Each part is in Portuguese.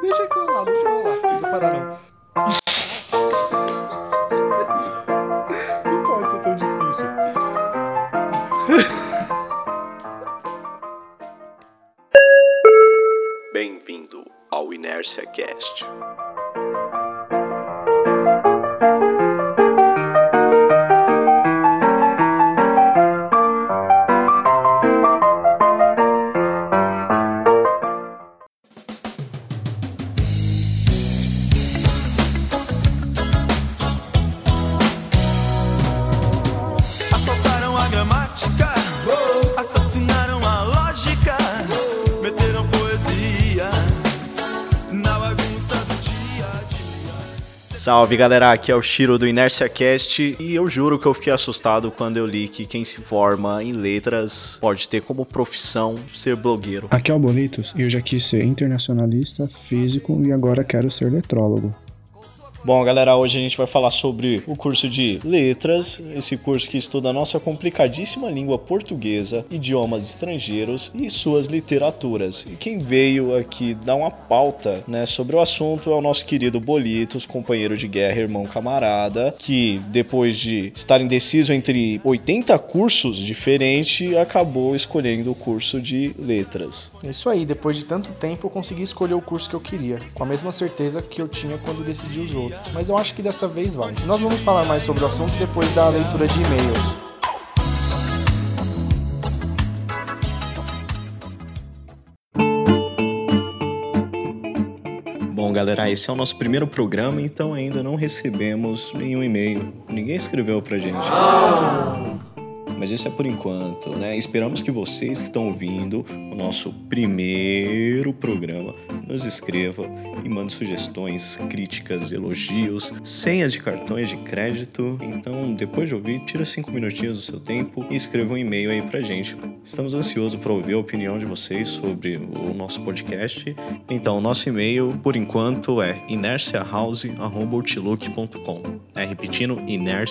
deixa rolar, não precisa parar não. Não pode ser tão difícil. Bem-vindo ao Inércia Cast. Assaltaram a gramática, assassinaram a lógica, meteram poesia na bagunça do dia a dia. Salve galera, aqui é o Shiro do Inércia Cast e eu juro que eu fiquei assustado quando eu li que quem se forma em letras pode ter como profissão ser blogueiro. Aqui é o Bolitos e eu já quis ser internacionalista, físico e agora quero ser letrólogo. Bom galera, hoje a gente vai falar sobre o curso de letras, esse curso que estuda a nossa complicadíssima língua portuguesa, idiomas estrangeiros e suas literaturas. E quem veio aqui dar uma pauta, né, sobre o assunto é o nosso querido Bolitos, companheiro de guerra, irmão camarada, que depois de estar indeciso entre 80 cursos diferentes, acabou escolhendo o curso de letras. Isso aí, depois de tanto tempo eu consegui escolher o curso que eu queria, com a mesma certeza que eu tinha quando decidi os outros. Mas eu acho que dessa vez vai. Nós vamos falar mais sobre o assunto depois da leitura de e-mails. Bom galera, esse é o nosso primeiro programa, então ainda não recebemos nenhum e-mail. Ninguém escreveu pra gente. Mas isso é por enquanto, né? Esperamos que vocês que estão ouvindo o nosso primeiro programa nos escreva e mande sugestões, críticas, elogios, senhas de cartões de crédito. Então, depois de ouvir, tira 5 minutinhos do seu tempo e escreva um e-mail aí pra gente. Estamos ansiosos para ouvir a opinião de vocês sobre o nosso podcast. Então, o nosso e-mail, por enquanto, é inerciahouse@outlook.com. Repetindo,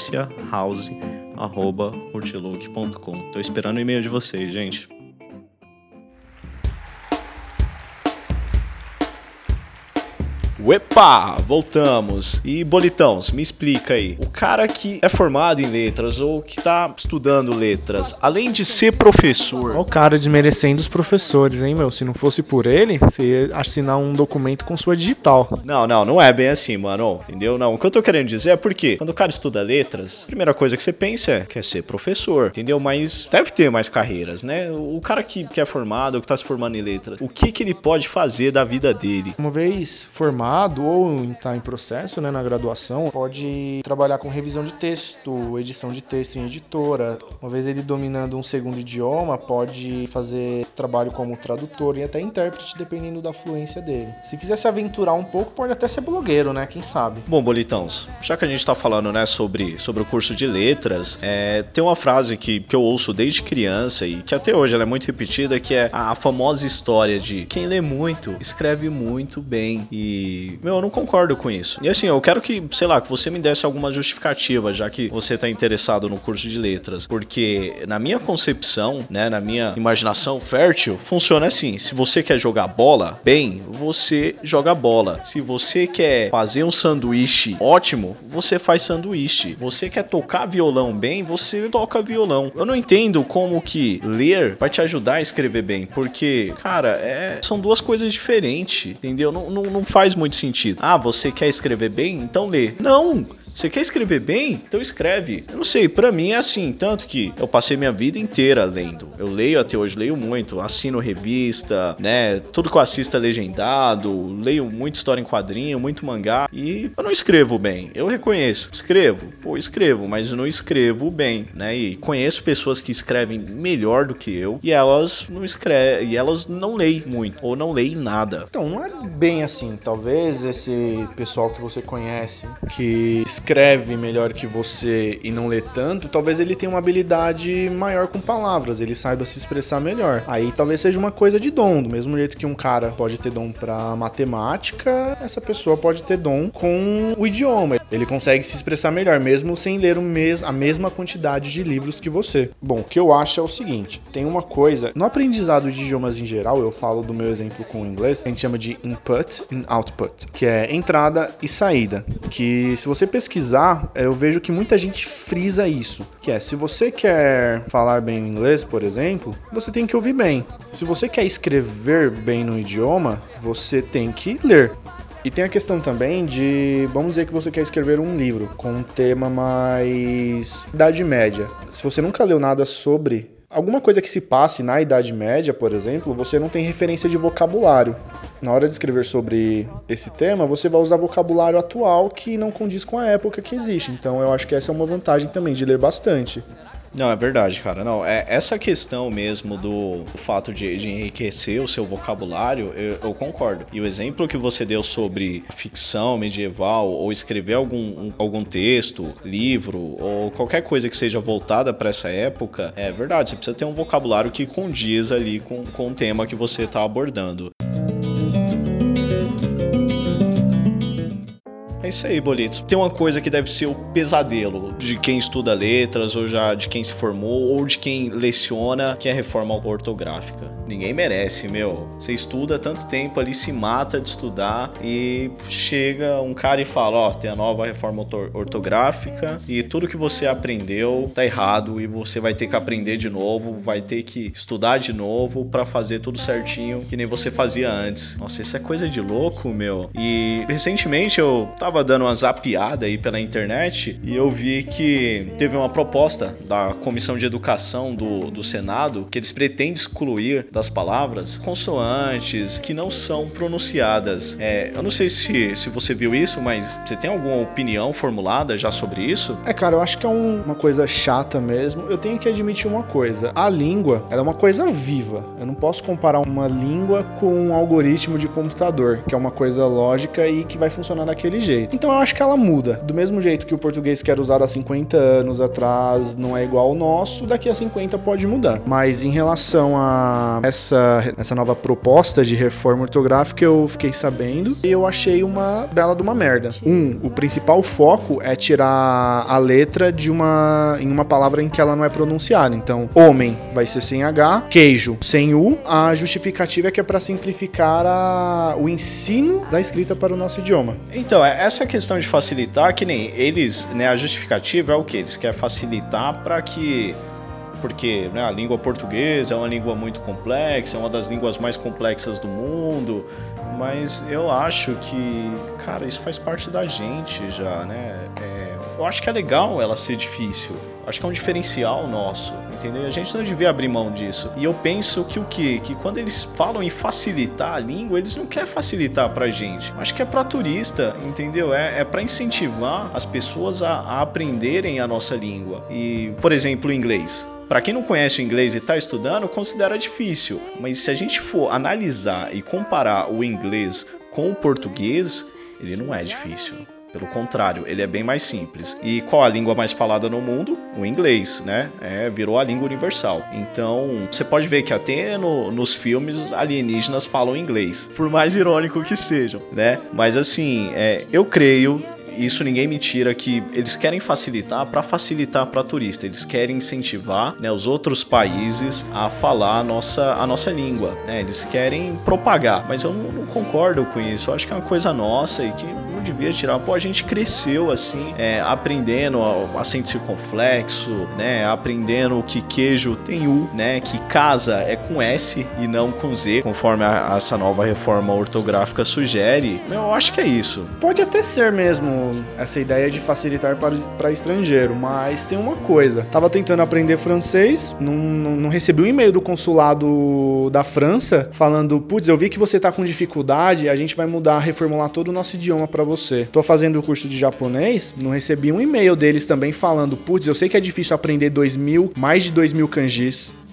inerciahouse@outlook.com. Tô esperando o e-mail de vocês, gente. Uepa! Voltamos. E Bolitãos, me explica aí. O cara que é formado em letras ou que tá estudando letras, além de ser professor... Olha o cara desmerecendo os professores, hein, meu? Se não fosse por ele, você ia assinar um documento com sua digital. Não é bem assim, mano. Entendeu? Não, o que eu tô querendo dizer é porque quando o cara estuda letras, a primeira coisa que você pensa é quer ser professor, entendeu? Mas deve ter mais carreiras, né? O cara que é formado ou que tá se formando em letras, o que ele pode fazer da vida dele? Uma vez formado ou está em processo, né, na graduação, pode trabalhar com revisão de texto, edição de texto em editora. Uma vez ele dominando um segundo idioma, pode fazer trabalho como tradutor e até intérprete, dependendo da fluência dele. Se quiser se aventurar um pouco, pode até ser blogueiro, né? Quem sabe? Bom, Bolitãos, já que a gente tá falando, né, sobre o curso de letras, tem uma frase que eu ouço desde criança e que até hoje ela é muito repetida, que é a famosa história de quem lê muito, escreve muito bem. E eu não concordo com isso. E assim, eu quero que, sei lá, que você me desse alguma justificativa, já que você tá interessado no curso de letras. Porque na minha concepção, né, na minha imaginação fértil, funciona assim. Se você quer jogar bola bem, você joga bola. Se você quer fazer um sanduíche ótimo, você faz sanduíche. Você quer tocar violão bem, você toca violão. Eu não entendo como que ler vai te ajudar a escrever bem. Porque, cara, são duas coisas diferentes, entendeu? Não faz muito sentido. Ah, você quer escrever bem? Então lê. Não! Você quer escrever bem? Então escreve. Eu não sei, pra mim é assim, tanto que eu passei minha vida inteira lendo. Eu leio até hoje, leio muito, assino revista, né? Tudo que eu assisto é legendado, leio muita história em quadrinho, muito mangá. E eu não escrevo bem, eu reconheço. Escrevo, mas não escrevo bem, né? E conheço pessoas que escrevem melhor do que eu e elas não escrevem, e elas não leem muito, ou não leem nada. Então, não é bem assim. Talvez esse pessoal que você conhece, que escreve melhor que você e não lê tanto, talvez ele tenha uma habilidade maior com palavras, ele saiba se expressar melhor. Aí talvez seja uma coisa de dom, do mesmo jeito que um cara pode ter dom pra matemática, essa pessoa pode ter dom com o idioma. Ele consegue se expressar melhor, mesmo sem ler a mesma quantidade de livros que você. Bom, o que eu acho é o seguinte, tem uma coisa, no aprendizado de idiomas em geral, eu falo do meu exemplo com o inglês, a gente chama de input e output, que é entrada e saída, que se você pesquisar, eu vejo que muita gente frisa isso, que é, se você quer falar bem o inglês, por exemplo, você tem que ouvir bem. Se você quer escrever bem no idioma, você tem que ler. E tem a questão também de, vamos dizer que você quer escrever um livro com um tema mais Idade Média. Se você nunca leu nada sobre alguma coisa que se passe na Idade Média, por exemplo, você não tem referência de vocabulário. Na hora de escrever sobre esse tema, você vai usar vocabulário atual que não condiz com a época que existe. Então eu acho que essa é uma vantagem também, de ler bastante. Não, é verdade, cara. Não, essa questão mesmo do fato de enriquecer o seu vocabulário, eu concordo. E o exemplo que você deu sobre ficção medieval ou escrever algum texto, livro ou qualquer coisa que seja voltada para essa época, é verdade. Você precisa ter um vocabulário que condiz ali com o tema que você está abordando. É isso aí, Bolitos. Tem uma coisa que deve ser o pesadelo de quem estuda letras, ou já de quem se formou, ou de quem leciona, que é a reforma ortográfica. Ninguém merece, meu. Você estuda tanto tempo ali, se mata de estudar, e chega um cara e fala, ó, tem a nova reforma ortográfica, e tudo que você aprendeu tá errado, e você vai ter que aprender de novo, vai ter que estudar de novo pra fazer tudo certinho, que nem você fazia antes. Nossa, isso é coisa de louco, meu. E recentemente eu tava dando uma zapiada aí pela internet e eu vi que teve uma proposta da Comissão de Educação do Senado que eles pretendem excluir das palavras consoantes que não são pronunciadas. Eu não sei se você viu isso, mas você tem alguma opinião formulada já sobre isso? Cara, eu acho que é uma coisa chata mesmo. Eu tenho que admitir uma coisa. A língua, ela é uma coisa viva. Eu não posso comparar uma língua com um algoritmo de computador, que é uma coisa lógica e que vai funcionar daquele jeito. Então eu acho que ela muda. Do mesmo jeito que o português que era usado há 50 anos atrás não é igual ao nosso, daqui a 50 pode mudar. Mas em relação a essa nova proposta de reforma ortográfica, eu fiquei sabendo e eu achei uma bela de uma merda. O principal foco é tirar a letra em uma palavra em que ela não é pronunciada. Então, homem vai ser sem H, queijo sem U. A justificativa é que é para simplificar o ensino da escrita para o nosso idioma. Então, essa questão de facilitar, que nem eles, né, a justificativa é o que? Eles querem facilitar para que... Porque, né, a língua portuguesa é uma língua muito complexa, é uma das línguas mais complexas do mundo, mas eu acho que, cara, isso faz parte da gente já, né? Eu acho que é legal ela ser difícil, acho que é um diferencial nosso, entendeu? A gente não devia abrir mão disso. E eu penso que o quê? Que quando eles falam em facilitar a língua, eles não querem facilitar pra gente. Acho que é pra turista, entendeu? É pra incentivar as pessoas a aprenderem a nossa língua. E, por exemplo, o inglês. Para quem não conhece o inglês e está estudando, considera difícil. Mas se a gente for analisar e comparar o inglês com o português, ele não é difícil. Pelo contrário, ele é bem mais simples. E qual a língua mais falada no mundo? O inglês, né? Virou a língua universal. Então, você pode ver que até nos filmes alienígenas falam inglês. Por mais irônico que sejam, né? Mas assim, eu creio... Isso ninguém me tira, que eles querem facilitar para turista. Eles querem incentivar, né, os outros países a falar a nossa língua, né? Eles querem propagar, mas eu não concordo com isso. Eu acho que é uma coisa nossa e que não devia tirar. Pô, a gente cresceu assim, aprendendo acento circunflexo, né? Aprendendo que queijo tem U, né? Que casa é com S e não com Z, conforme essa nova reforma ortográfica sugere. Eu acho que é isso. Pode até ser mesmo essa ideia de facilitar para estrangeiro, mas tem uma coisa, tava tentando aprender francês, não recebi um e-mail do consulado da França falando, putz, eu vi que você tá com dificuldade, a gente vai reformular todo o nosso idioma para você. Tô fazendo o curso de japonês, não recebi um e-mail deles também falando, putz, eu sei que é difícil aprender mais de 2.000 kanjis.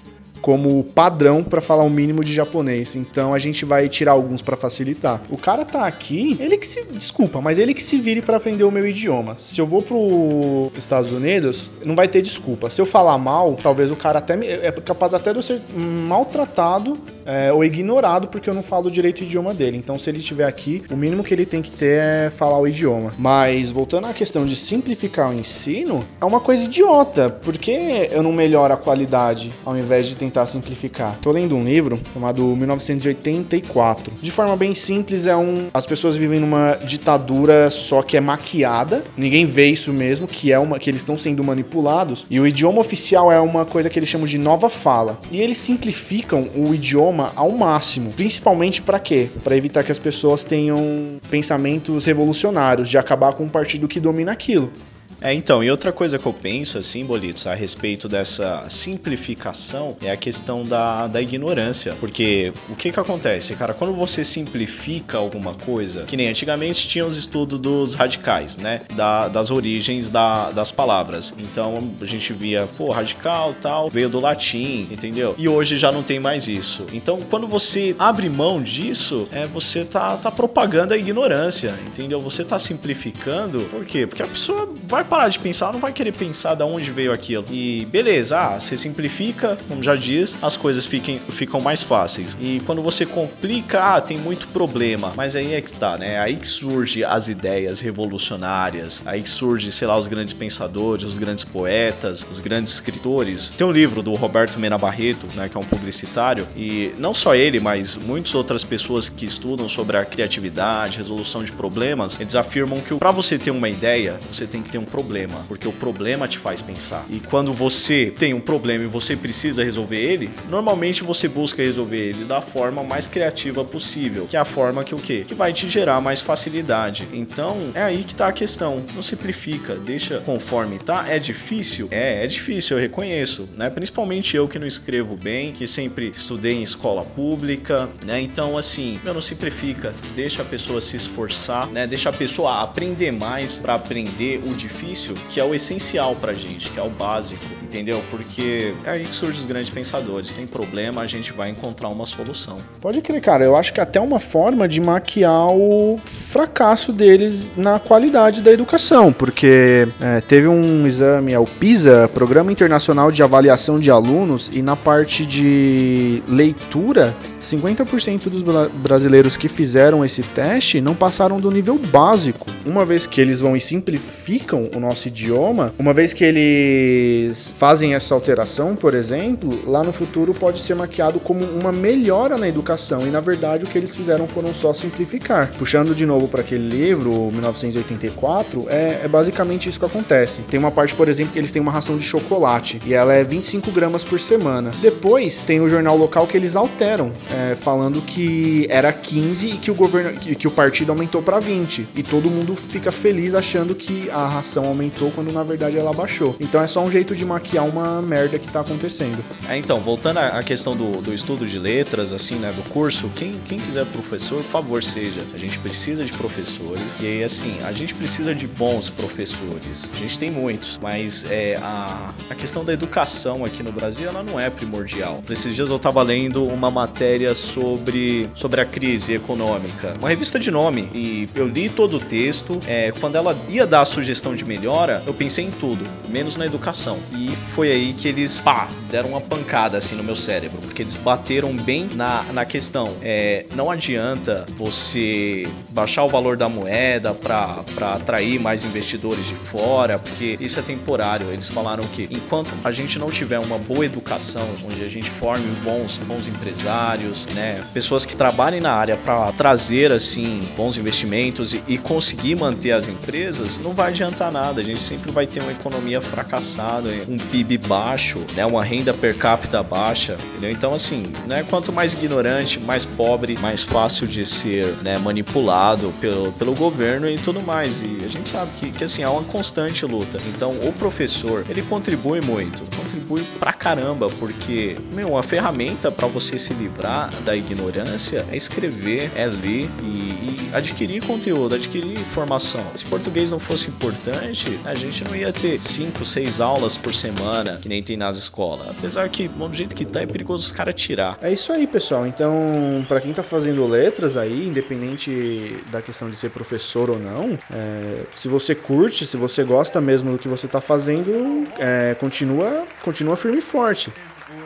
como padrão para falar o mínimo de japonês. Então a gente vai tirar alguns para facilitar. O cara tá aqui, desculpa, mas ele que se vire para aprender o meu idioma. Se eu vou pro Estados Unidos, não vai ter desculpa. Se eu falar mal, talvez o cara até é capaz até de eu ser maltratado ou ignorado porque eu não falo direito o idioma dele. Então, se ele estiver aqui, o mínimo que ele tem que ter é falar o idioma. Mas, voltando à questão de simplificar o ensino, é uma coisa idiota. Por que eu não melhoro a qualidade ao invés de tentar simplificar? Tô lendo um livro chamado 1984. De forma bem simples, as pessoas vivem numa ditadura só que é maquiada. Ninguém vê isso mesmo, que eles estão sendo manipulados. E o idioma oficial é uma coisa que eles chamam de nova fala. E eles simplificam o idioma ao máximo. Principalmente para quê? Para evitar que as pessoas tenham pensamentos revolucionários, de acabar com um partido que domina aquilo. Então, e outra coisa que eu penso, assim, Bolitos, a respeito dessa simplificação é a questão da ignorância. Porque o que acontece, cara? Quando você simplifica alguma coisa, que nem antigamente tinha os estudos dos radicais, né? Das origens das palavras. Então, a gente via, radical, tal, veio do latim, entendeu? E hoje já não tem mais isso. Então, quando você abre mão disso, você tá propagando a ignorância, entendeu? Você tá simplificando, por quê? Porque a pessoa vai parar de pensar, não vai querer pensar de onde veio aquilo. E beleza, você simplifica, como já diz, as coisas ficam mais fáceis. E quando você complica, tem muito problema. Mas aí é que tá, né? Aí que surge as ideias revolucionárias, aí que surge, sei lá, os grandes pensadores, os grandes poetas, os grandes escritores. Tem um livro do Roberto Mena Barreto, né, que é um publicitário, e não só ele, mas muitas outras pessoas que estudam sobre a criatividade, resolução de problemas, eles afirmam que pra você ter uma ideia, você tem que ter um problema, porque o problema te faz pensar. E quando você tem um problema e você precisa resolver ele, normalmente você busca resolver ele da forma mais criativa possível, que é a forma que o quê? Que vai te gerar mais facilidade. Então, é aí que tá a questão. Não simplifica, deixa conforme tá. É difícil? É difícil, eu reconheço, né? Principalmente eu que não escrevo bem, que sempre estudei em escola pública, né? Então, assim, não simplifica, deixa a pessoa se esforçar, né? Deixa a pessoa aprender mais para aprender o difícil, que é o essencial pra gente, que é o básico, entendeu? Porque é aí que surgem os grandes pensadores. Tem problema, a gente vai encontrar uma solução. Pode crer, cara. Eu acho que é até uma forma de maquiar o fracasso deles na qualidade da educação, porque teve um exame, o PISA, Programa Internacional de Avaliação de Alunos, e na parte de leitura, 50% dos brasileiros que fizeram esse teste não passaram do nível básico. Uma vez que eles vão e simplificam o nosso idioma, uma vez que eles fazem essa alteração, por exemplo, lá no futuro pode ser maquiado como uma melhora na educação, e na verdade o que eles fizeram foram só simplificar. Puxando de novo para aquele livro, 1984, é basicamente isso que acontece. Tem uma parte, por exemplo, que eles têm uma ração de chocolate, e ela é 25 gramas por semana. Depois tem o jornal local que eles alteram, falando que era 15 e que o partido aumentou para 20, e todo mundo fica feliz achando que a ração aumentou quando na verdade ela baixou. Então é só um jeito de maquiar uma merda que tá acontecendo. Então, voltando à questão do estudo de letras, assim, né, do curso, quem quiser professor, por favor, seja. A gente precisa de professores, e aí, assim, a gente precisa de bons professores. A gente tem muitos, mas a questão da educação aqui no Brasil, ela não é primordial. Esses dias eu tava lendo uma matéria sobre a crise econômica, uma revista de nome, e eu li todo o texto. Quando ela ia dar a sugestão de melhora, eu pensei em tudo, menos na educação. E foi aí que eles, deram uma pancada assim no meu cérebro, porque eles bateram bem na questão. Não adianta você baixar o valor da moeda para atrair mais investidores de fora, porque isso é temporário. Eles falaram que enquanto a gente não tiver uma boa educação, onde a gente forme bons empresários, né, pessoas que trabalhem na área para trazer assim bons investimentos e conseguir manter as empresas, não vai adiantar nada. A gente sempre vai ter uma economia fracassada, um PIB baixo, né, uma renda per capita baixa, entendeu? Então, assim, né, quanto mais ignorante, mais pobre, mais fácil de ser, né, manipulado pelo governo e tudo mais. E a gente sabe que assim, é uma constante luta. Então, o professor, ele contribui muito, contribui pra caramba, porque, uma ferramenta para você se livrar da ignorância é escrever, é ler e adquirir conteúdo, adquirir informação. Se português não fosse importante, a gente não ia ter 5, 6 aulas por semana, que nem tem nas escolas. Apesar que, bom, do jeito que tá, é perigoso os caras tirar. É isso aí, pessoal. Então, pra quem tá fazendo letras aí, independente da questão de ser professor ou não, se você curte, se você gosta mesmo do que você tá fazendo, continua firme e forte.